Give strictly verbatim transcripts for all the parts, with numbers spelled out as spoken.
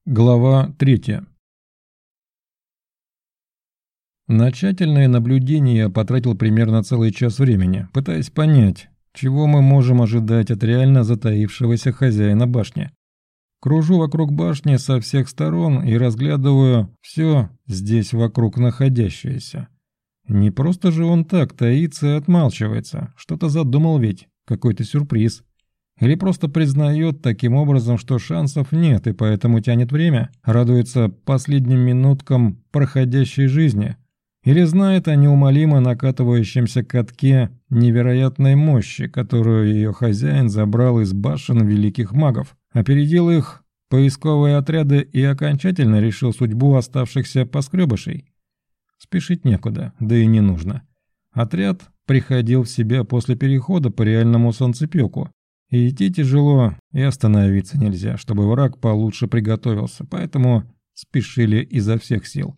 Глава третья. На тщательное наблюдение я потратил примерно целый час времени, пытаясь понять, чего мы можем ожидать от реально затаившегося хозяина башни. Кружу вокруг башни со всех сторон и разглядываю все здесь вокруг находящееся. Не просто же он так таится и отмалчивается, что-то задумал ведь, какой-то сюрприз. Или просто признает таким образом, что шансов нет и поэтому тянет время, радуется последним минуткам проходящей жизни. Или знает о неумолимо накатывающемся катке невероятной мощи, которую ее хозяин забрал из башен великих магов, опередил их поисковые отряды и окончательно решил судьбу оставшихся поскребышей. Спешить некуда, да и не нужно. Отряд приходил в себя после перехода по реальному солнцепеку. И идти тяжело, и остановиться нельзя, чтобы враг получше приготовился, поэтому спешили изо всех сил.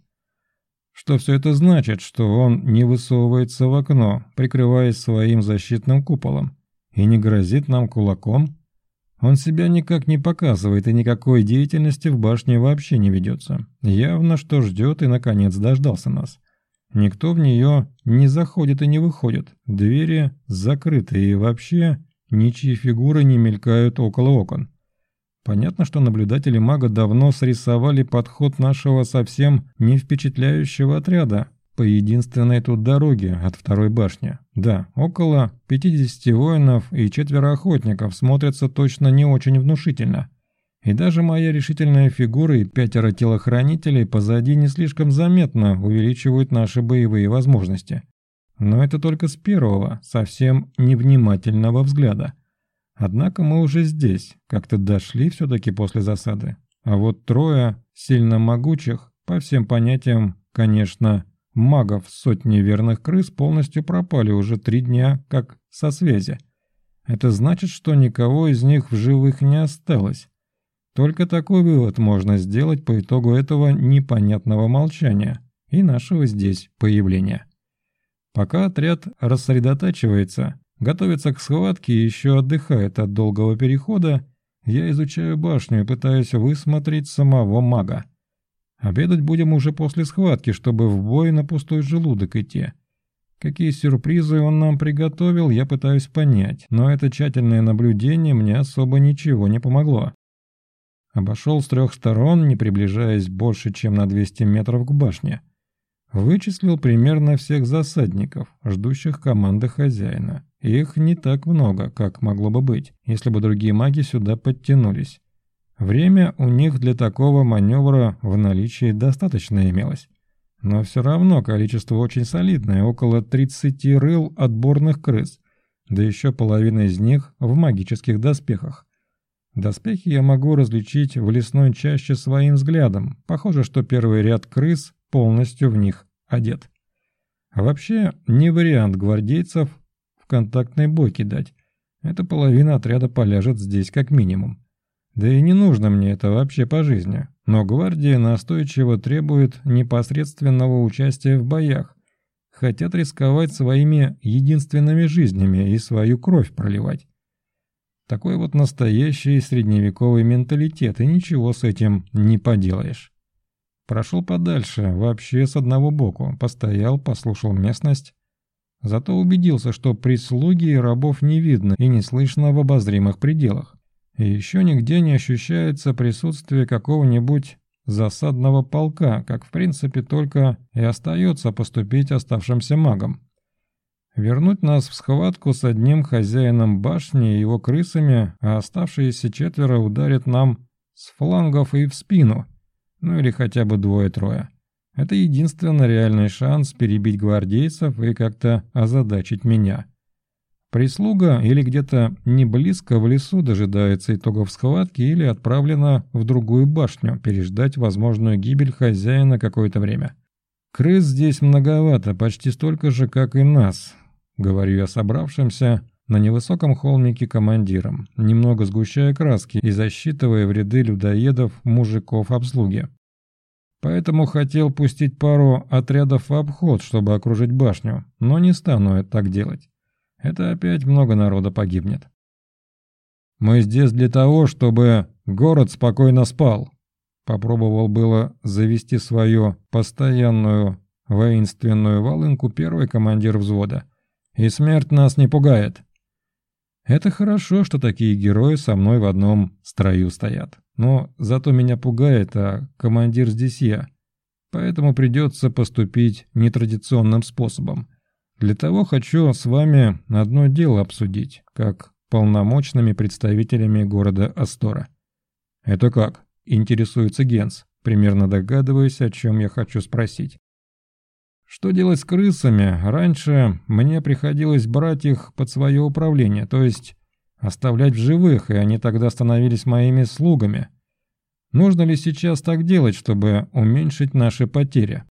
Что все это значит? Что он не высовывается в окно, прикрываясь своим защитным куполом, и не грозит нам кулаком? Он себя никак не показывает и никакой деятельности в башне вообще не ведется. Явно, что ждет и, наконец, дождался нас. Никто в нее не заходит и не выходит, двери закрыты и вообще... Ничьи фигуры не мелькают около окон. Понятно, что наблюдатели мага давно срисовали подход нашего совсем не впечатляющего отряда по единственной тут дороге от второй башни. Да, около пятидесяти воинов и четверо охотников смотрятся точно не очень внушительно. И даже моя решительная фигура и пятеро телохранителей позади не слишком заметно увеличивают наши боевые возможности. Но это только с первого, совсем невнимательного взгляда. Однако мы уже здесь, как-то дошли все-таки после засады. А вот трое сильно могучих, по всем понятиям, конечно, магов сотни верных крыс полностью пропали уже три дня как со связи. Это значит, что никого из них в живых не осталось. Только такой вывод можно сделать по итогу этого непонятного молчания и нашего здесь появления. Пока отряд рассредотачивается, готовится к схватке и еще отдыхает от долгого перехода, я изучаю башню и пытаюсь высмотреть самого мага. Обедать будем уже после схватки, чтобы в бой на пустой желудок идти. Какие сюрпризы он нам приготовил, я пытаюсь понять, но это тщательное наблюдение мне особо ничего не помогло. Обошел с трех сторон, не приближаясь больше, чем на двести метров к башне. Вычислил примерно всех засадников, ждущих команды хозяина. Их не так много, как могло бы быть, если бы другие маги сюда подтянулись. Время у них для такого маневра в наличии достаточно имелось. Но все равно количество очень солидное, около тридцати рыл отборных крыс, да еще половина из них в магических доспехах. Доспехи я могу различить в лесной чаще своим взглядом. Похоже, что первый ряд крыс полностью в них одет. А вообще, не вариант гвардейцев в контактный бой кидать. Эта половина отряда поляжет здесь как минимум. Да и не нужно мне это вообще по жизни. Но гвардия настойчиво требует непосредственного участия в боях. Хотят рисковать своими единственными жизнями и свою кровь проливать. Такой вот настоящий средневековый менталитет, и ничего с этим не поделаешь. Прошел подальше, вообще с одного боку, постоял, послушал местность. Зато убедился, что прислуги и рабов не видно и не слышно в обозримых пределах. И еще нигде не ощущается присутствие какого-нибудь засадного полка, как в принципе только и остается поступить оставшимся магам. Вернуть нас в схватку с одним хозяином башни и его крысами, а оставшиеся четверо ударят нам с флангов и в спину. Ну или хотя бы двое-трое. Это единственный реальный шанс перебить гвардейцев и как-то озадачить меня. Прислуга или где-то не близко в лесу дожидается итогов схватки или отправлена в другую башню переждать возможную гибель хозяина какое-то время. Крыс здесь многовато, почти столько же, как и нас, говорю я собравшимся на невысоком холмике командиром, немного сгущая краски и засчитывая в ряды людоедов мужиков обслуги. Поэтому хотел пустить пару отрядов в обход, чтобы окружить башню, но не стану так делать. Это опять много народа погибнет. Мы здесь для того, чтобы город спокойно спал, Попробовал было завести свою постоянную воинственную волынку первый командир взвода. И смерть нас не пугает. Это хорошо, что такие герои со мной в одном строю стоят. Но зато меня пугает, а командир здесь я. Поэтому придется поступить нетрадиционным способом. Для того хочу с вами одно дело обсудить, как полномочными представителями города Астора. Это как? Интересуется Генс, примерно догадываясь, о чем я хочу спросить. Что делать с крысами? Раньше мне приходилось брать их под свое управление, то есть оставлять в живых, и они тогда становились моими слугами. Нужно ли сейчас так делать, чтобы уменьшить наши потери?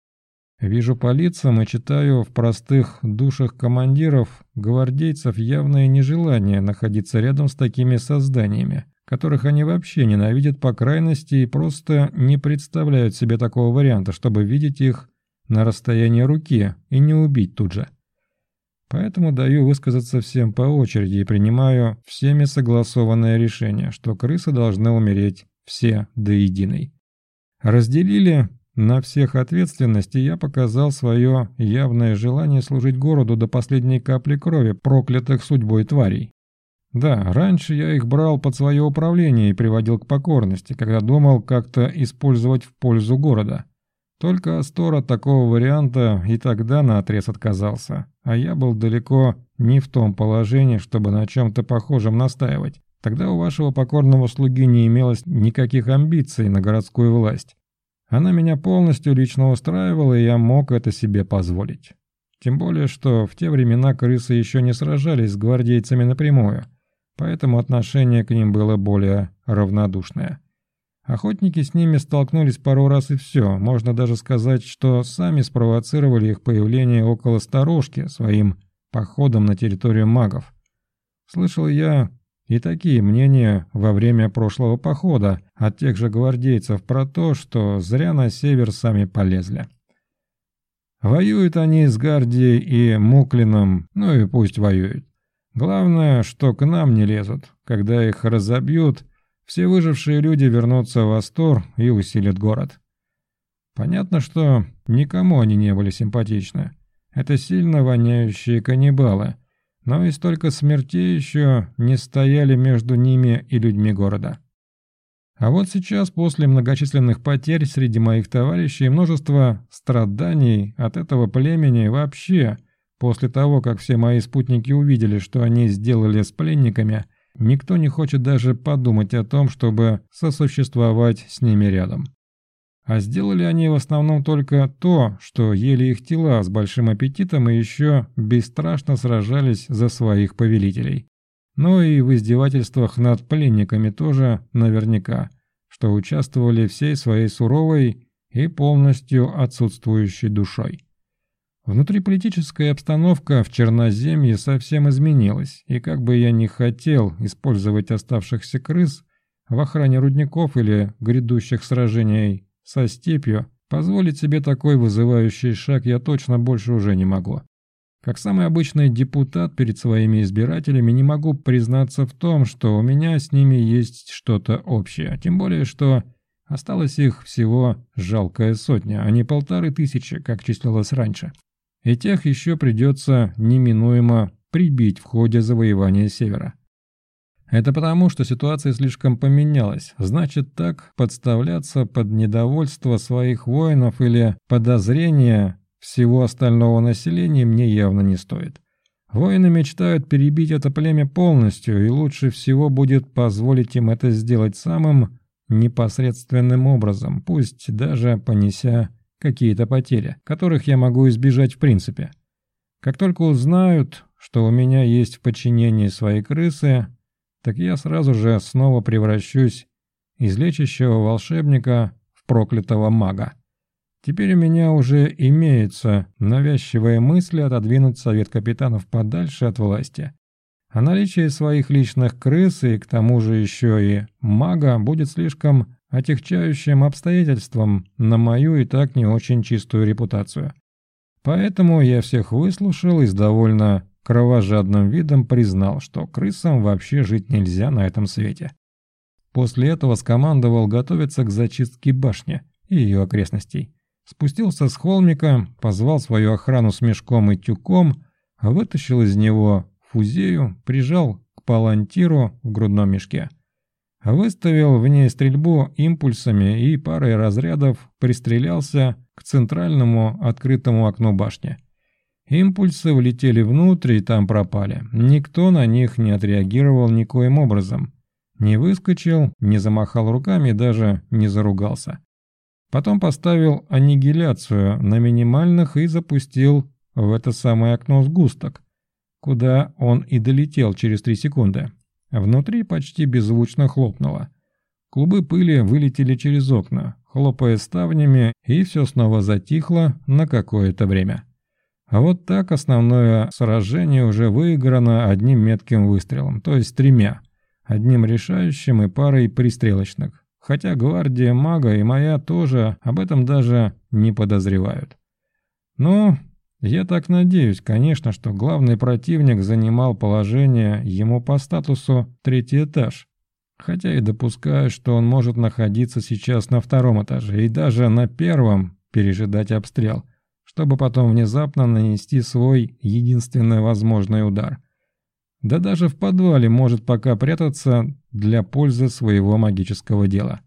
Вижу по лицам и читаю в простых душах командиров, гвардейцев явное нежелание находиться рядом с такими созданиями, которых они вообще ненавидят по крайности и просто не представляют себе такого варианта, чтобы видеть их на расстоянии руки и не убить тут же. Поэтому даю высказаться всем по очереди и принимаю всеми согласованное решение, что крысы должны умереть все до единой. Разделили на всех ответственность, и я показал свое явное желание служить городу до последней капли крови проклятых судьбой тварей. Да, раньше я их брал под свое управление и приводил к покорности, когда думал как-то использовать в пользу города. Только Астор от такого варианта и тогда наотрез отказался, а я был далеко не в том положении, чтобы на чем-то похожем настаивать. Тогда у вашего покорного слуги не имелось никаких амбиций на городскую власть. Она меня полностью лично устраивала, и я мог это себе позволить. Тем более, что в те времена крысы еще не сражались с гвардейцами напрямую, поэтому отношение к ним было более равнодушное. Охотники с ними столкнулись пару раз и все, можно даже сказать, что сами спровоцировали их появление около сторожки своим походом на территорию магов. Слышал я и такие мнения во время прошлого похода от тех же гвардейцев про то, что зря на север сами полезли. Воюют они с Гардией и Муклином, ну и пусть воюют. Главное, что к нам не лезут. Когда их разобьют, все выжившие люди вернутся в Астор и усилят город. Понятно, что никому они не были симпатичны. Это сильно воняющие каннибалы. Но и столько смертей еще не стояли между ними и людьми города. А вот сейчас, после многочисленных потерь среди моих товарищей и множества страданий от этого племени вообще, после того, как все мои спутники увидели, что они сделали с пленниками, никто не хочет даже подумать о том, чтобы сосуществовать с ними рядом. А сделали они в основном только то, что ели их тела с большим аппетитом и еще бесстрашно сражались за своих повелителей. Но и в издевательствах над пленниками тоже наверняка, что участвовали всей своей суровой и полностью отсутствующей душой. Внутриполитическая обстановка в Черноземье совсем изменилась, и как бы я ни хотел использовать оставшихся крыс в охране рудников или грядущих сражений со степью, позволить себе такой вызывающий шаг я точно больше уже не могу. Как самый обычный депутат перед своими избирателями не могу признаться в том, что у меня с ними есть что-то общее, тем более, что осталось их всего жалкая сотня, а не полторы тысячи, как числилось раньше. И тех еще придется неминуемо прибить в ходе завоевания Севера. Это потому, что ситуация слишком поменялась. Значит, так подставляться под недовольство своих воинов или подозрения всего остального населения мне явно не стоит. Воины мечтают перебить это племя полностью, и лучше всего будет позволить им это сделать самым непосредственным образом, пусть даже понеся какие-то потери, которых я могу избежать в принципе. Как только узнают, что у меня есть в подчинении свои крысы, так я сразу же снова превращусь из лечащего волшебника в проклятого мага. Теперь у меня уже имеются навязчивые мысли отодвинуть совет капитанов подальше от власти. А наличие своих личных крыс и к тому же еще и мага будет слишком отягчающим обстоятельством на мою и так не очень чистую репутацию. Поэтому я всех выслушал и с довольно кровожадным видом признал, что крысам вообще жить нельзя на этом свете. После этого скомандовал готовиться к зачистке башни и ее окрестностей. Спустился с холмика, позвал свою охрану с мешком и тюком, вытащил из него фузею, прижал к палантиру в грудном мешке. Выставил в ней стрельбу импульсами и парой разрядов пристрелялся к центральному открытому окну башни. Импульсы влетели внутрь и там пропали. Никто на них не отреагировал никоим образом. Не выскочил, не замахал руками, даже не заругался. Потом поставил аннигиляцию на минимальных и запустил в это самое окно сгусток, куда он и долетел через три секунды. Внутри почти беззвучно хлопнуло. Клубы пыли вылетели через окна, хлопая ставнями, и все снова затихло на какое-то время. А вот так основное сражение уже выиграно одним метким выстрелом, то есть тремя, одним решающим и парой пристрелочных. Хотя гвардия мага и моя тоже об этом даже не подозревают. Ну, я так надеюсь, конечно, что главный противник занимал положение ему по статусу третий этаж. Хотя и допускаю, что он может находиться сейчас на втором этаже и даже на первом пережидать обстрел, чтобы потом внезапно нанести свой единственный возможный удар. Да даже в подвале может пока прятаться для пользы своего магического дела.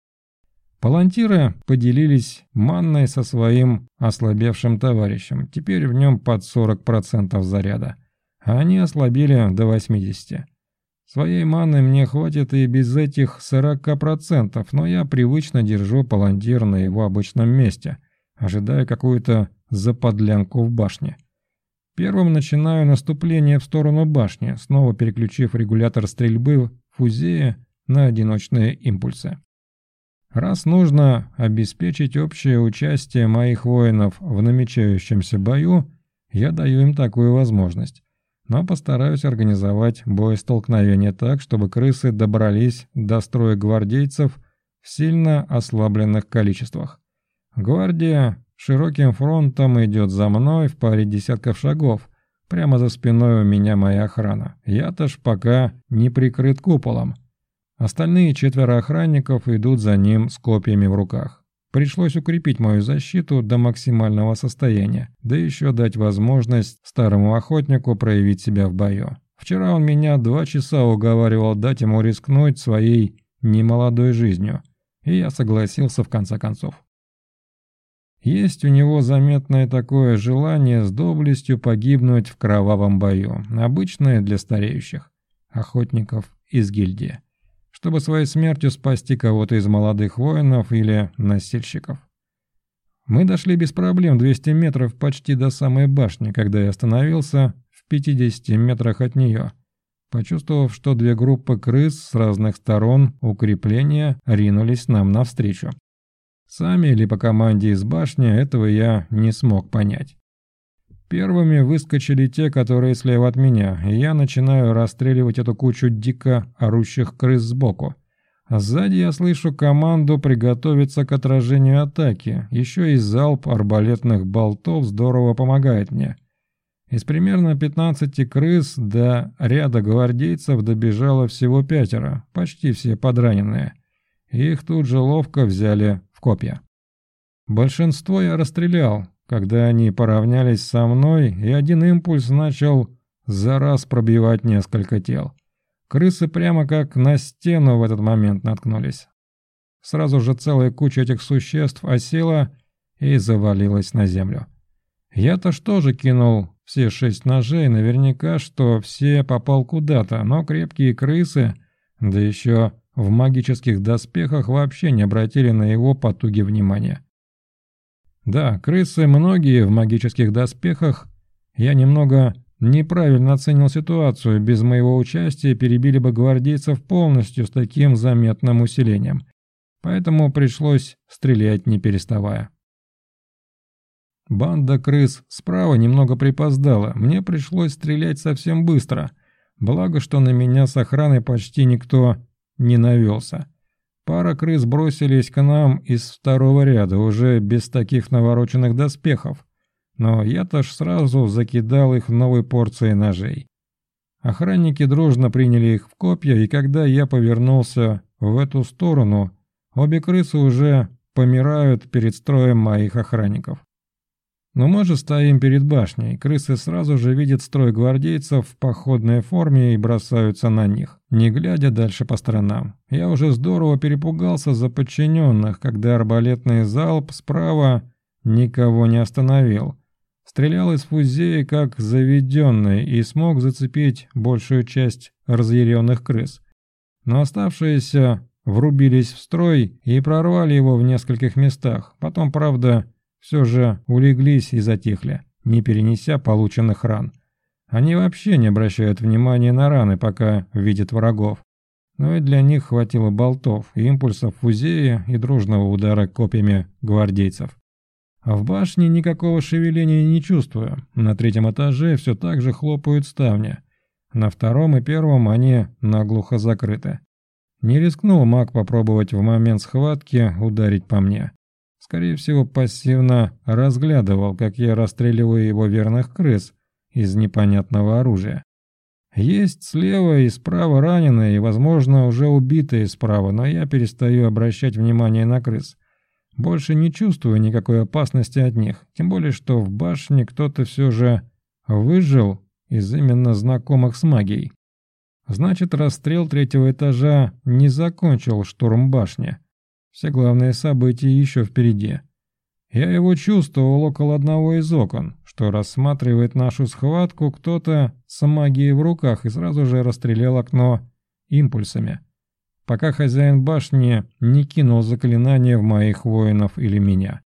Палантиры поделились манной со своим ослабевшим товарищем, теперь в нем под сорок процентов заряда, а они ослабили до восьмидесяти. Своей маны мне хватит и без этих сорока процентов, но я привычно держу палантир на его обычном месте, ожидая какую-то заподлянку в башне. Первым начинаю наступление в сторону башни, снова переключив регулятор стрельбы фузея на одиночные импульсы. Раз нужно обеспечить общее участие моих воинов в намечающемся бою, я даю им такую возможность, но постараюсь организовать боестолкновение так, чтобы крысы добрались до строя гвардейцев в сильно ослабленных количествах. Гвардия широким фронтом идет за мной в паре десятков шагов, прямо за спиной у меня моя охрана. Я-то ж пока не прикрыт куполом. Остальные четверо охранников идут за ним с копьями в руках. Пришлось укрепить мою защиту до максимального состояния, да еще дать возможность старому охотнику проявить себя в бою. Вчера он меня два часа уговаривал дать ему рискнуть своей немолодой жизнью, и я согласился в конце концов. Есть у него заметное такое желание с доблестью погибнуть в кровавом бою, обычное для стареющих охотников из гильдии, чтобы своей смертью спасти кого-то из молодых воинов или носильщиков. Мы дошли без проблем двести метров почти до самой башни, когда я остановился в пятидесяти метрах от нее, почувствовав, что две группы крыс с разных сторон укрепления ринулись нам навстречу. Сами или по команде из башни, этого я не смог понять. Первыми выскочили те, которые слева от меня, и я начинаю расстреливать эту кучу дико орущих крыс сбоку. А сзади я слышу команду приготовиться к отражению атаки. Еще и залп арбалетных болтов здорово помогает мне. Из примерно пятнадцати крыс до ряда гвардейцев добежало всего пятеро, почти все подраненные. Их тут же ловко взяли в копья. Большинство я расстрелял, когда они поравнялись со мной, и один импульс начал за раз пробивать несколько тел. Крысы прямо как на стену в этот момент наткнулись. Сразу же целая куча этих существ осела и завалилась на землю. Я-то что же кинул все шесть ножей, наверняка, что все попал куда-то, но крепкие крысы, да еще в магических доспехах, вообще не обратили на его потуги внимания. Да, крысы многие в магических доспехах. Я немного неправильно оценил ситуацию, без моего участия перебили бы гвардейцев полностью с таким заметным усилением. Поэтому пришлось стрелять не переставая. Банда крыс справа немного припоздала, мне пришлось стрелять совсем быстро. Благо, что на меня с охраной почти никто не навелся. Пара крыс бросились к нам из второго ряда, уже без таких навороченных доспехов. Но я-то ж сразу закидал их новой порцией ножей. Охранники дружно приняли их в копья, и когда я повернулся в эту сторону, обе крысы уже помирают перед строем моих охранников. Но мы же стоим перед башней, крысы сразу же видят строй гвардейцев в походной форме и бросаются на них, не глядя дальше по сторонам. Я уже здорово перепугался за подчиненных, когда арбалетный залп справа никого не остановил. Стрелял из фузеи как заведенный и смог зацепить большую часть разъяренных крыс. Но оставшиеся врубились в строй и прорвали его в нескольких местах. Потом, правда, все же улеглись и затихли, не перенеся полученных ран. Они вообще не обращают внимания на раны, пока видят врагов. Но и для них хватило болтов, импульсов фузея и дружного удара копьями гвардейцев. А в башне никакого шевеления не чувствую. На третьем этаже все так же хлопают ставни. На втором и первом они наглухо закрыты. Не рискнул маг попробовать в момент схватки ударить по мне. Скорее всего, пассивно разглядывал, как я расстреливаю его верных крыс из непонятного оружия. Есть слева и справа раненые и, возможно, уже убитые справа, но я перестаю обращать внимание на крыс. Больше не чувствую никакой опасности от них, тем более, что в башне кто-то все же выжил из именно знакомых с магией. Значит, расстрел третьего этажа не закончил штурм башни. Все главные события еще впереди. Я его чувствовал около одного из окон, что рассматривает нашу схватку кто-то с магией в руках и сразу же расстрелял окно импульсами, пока хозяин башни не кинул заклинание в моих воинов или меня.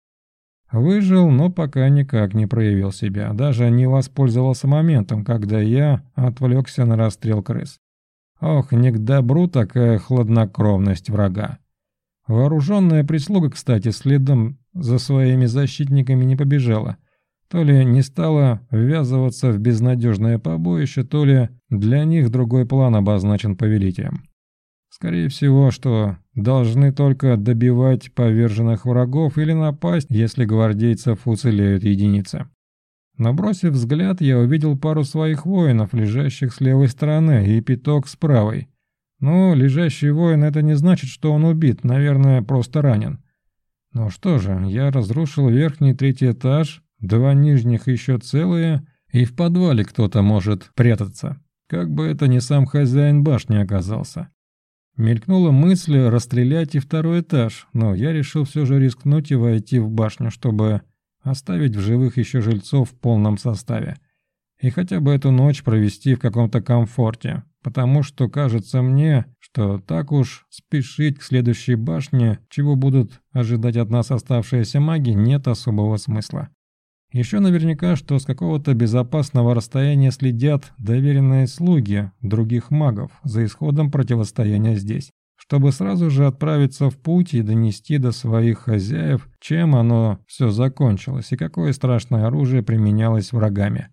Выжил, но пока никак не проявил себя, даже не воспользовался моментом, когда я отвлекся на расстрел крыс. Ох, не к добру такая хладнокровность врага. Вооруженная прислуга, кстати, следом за своими защитниками не побежала. То ли не стала ввязываться в безнадежное побоище, то ли для них другой план обозначен повелителем. Скорее всего, что должны только добивать поверженных врагов или напасть, если гвардейцев уцелеют единицы. Набросив взгляд, я увидел пару своих воинов, лежащих с левой стороны, и пяток с правой. Ну, лежащий воин — это не значит, что он убит, наверное, просто ранен. Ну что же, я разрушил верхний третий этаж, два нижних еще целые, и в подвале кто-то может прятаться. Как бы это ни сам хозяин башни оказался. Мелькнула мысль расстрелять и второй этаж, но я решил все же рискнуть и войти в башню, чтобы оставить в живых еще жильцов в полном составе. И хотя бы эту ночь провести в каком-то комфорте, потому что кажется мне, что так уж спешить к следующей башне, чего будут ожидать от нас оставшиеся маги, нет особого смысла. Еще наверняка, что с какого-то безопасного расстояния следят доверенные слуги других магов за исходом противостояния здесь, чтобы сразу же отправиться в путь и донести до своих хозяев, чем оно все закончилось и какое страшное оружие применялось врагами.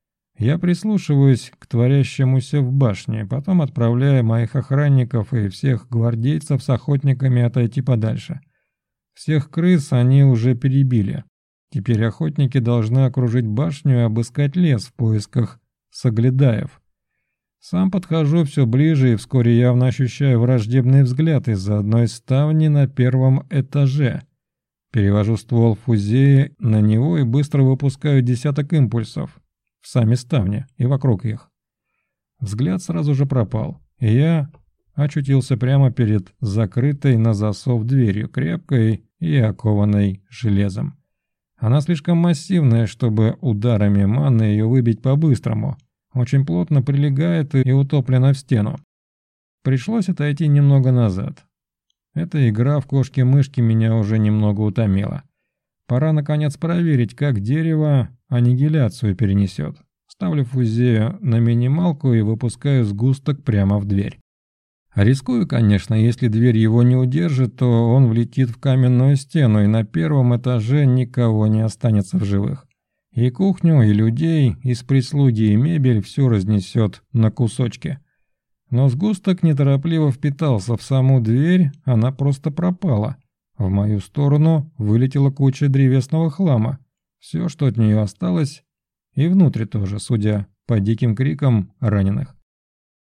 Я прислушиваюсь к творящемуся в башне, потом отправляю моих охранников и всех гвардейцев с охотниками отойти подальше. Всех крыс они уже перебили. Теперь охотники должны окружить башню и обыскать лес в поисках соглядаев. Сам подхожу все ближе и вскоре явно ощущаю враждебный взгляд из-за одной ставни на первом этаже. Перевожу ствол фузеи на него и быстро выпускаю десяток импульсов в сами ставни и вокруг их. Взгляд сразу же пропал, и я очутился прямо перед закрытой на засов дверью, крепкой и окованной железом. Она слишком массивная, чтобы ударами маны ее выбить по-быстрому. Очень плотно прилегает и утоплена в стену. Пришлось отойти немного назад. Эта игра в кошки-мышки меня уже немного утомила. Пора наконец проверить, как дерево аннигиляцию перенесет. Ставлю фузею на минималку и выпускаю сгусток прямо в дверь. Рискую, конечно, если дверь его не удержит, то он влетит в каменную стену, и на первом этаже никого не останется в живых. И кухню, и людей, из прислуги, и мебель все разнесет на кусочки. Но сгусток неторопливо впитался в саму дверь, она просто пропала. В мою сторону вылетела куча древесного хлама. Все, что от нее осталось, и внутри тоже, судя по диким крикам раненых.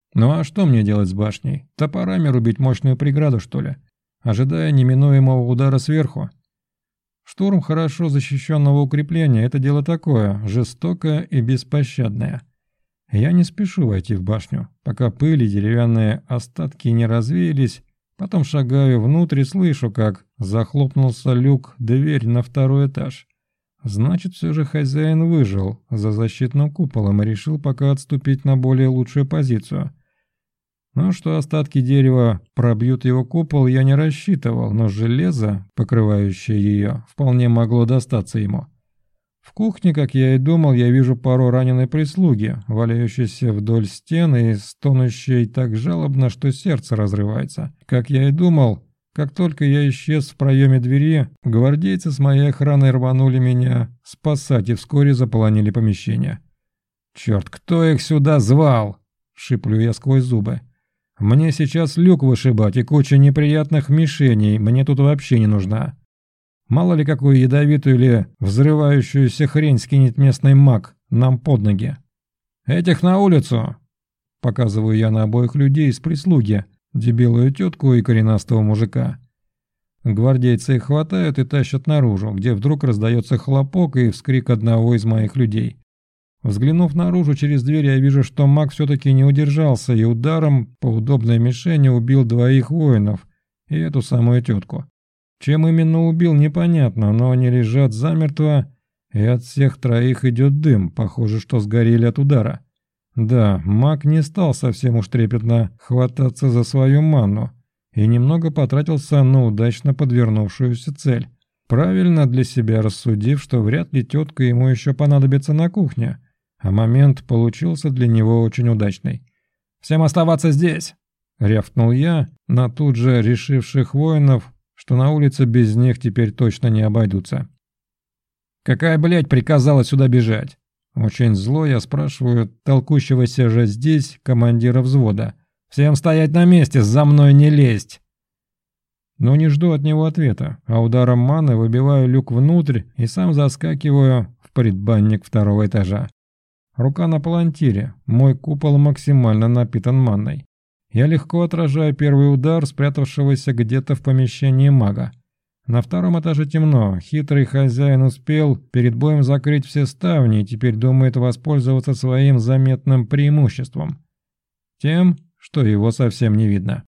Ну а что мне делать с башней? Топорами рубить мощную преграду, что ли? Ожидая неминуемого удара сверху? Штурм хорошо защищенного укрепления – это дело такое, жестокое и беспощадное. Я не спешу войти в башню, пока пыль и деревянные остатки не развеялись, потом шагаю внутрь и слышу, как захлопнулся люк, дверь на второй этаж. Значит, все же хозяин выжил за защитным куполом и решил пока отступить на более лучшую позицию. Но что остатки дерева пробьют его купол, я не рассчитывал, но железо, покрывающее ее, вполне могло достаться ему. В кухне, как я и думал, я вижу пару раненой прислуги, валяющейся вдоль стен и стонущей так жалобно, что сердце разрывается. Как я и думал, как только я исчез в проеме двери, гвардейцы с моей охраной рванули меня спасать и вскоре заполонили помещение. «Черт, кто их сюда звал?» – шиплю я сквозь зубы. «Мне сейчас люк вышибать и куча неприятных мишеней мне тут вообще не нужна. Мало ли какую ядовитую или взрывающуюся хрень скинет местный маг нам под ноги. Этих на улицу!» Показываю я на обоих людей из прислуги, дебилую тетку и коренастого мужика. Гвардейцы их хватают и тащат наружу, где вдруг раздается хлопок и вскрик одного из моих людей. Взглянув наружу через дверь, я вижу, что маг все-таки не удержался и ударом по удобной мишени убил двоих воинов и эту самую тетку. Чем именно убил, непонятно, но они лежат замертво, и от всех троих идет дым, похоже, что сгорели от удара. Да, маг не стал совсем уж трепетно хвататься за свою манну и немного потратился на удачно подвернувшуюся цель, правильно для себя рассудив, что вряд ли тетка ему еще понадобится на кухне, а момент получился для него очень удачный. «Всем оставаться здесь!» — рявкнул я на тут же решивших воинов, что на улице без них теперь точно не обойдутся. «Какая, блядь, приказала сюда бежать?» Очень зло я спрашиваю толкущегося же здесь командира взвода. «Всем стоять на месте, за мной не лезть!» Но не жду от него ответа, а ударом маны выбиваю люк внутрь и сам заскакиваю в предбанник второго этажа. Рука на палантире, мой купол максимально напитан манной. Я легко отражаю первый удар спрятавшегося где-то в помещении мага. На втором этаже темно, хитрый хозяин успел перед боем закрыть все ставни и теперь думает воспользоваться своим заметным преимуществом. Тем, что его совсем не видно.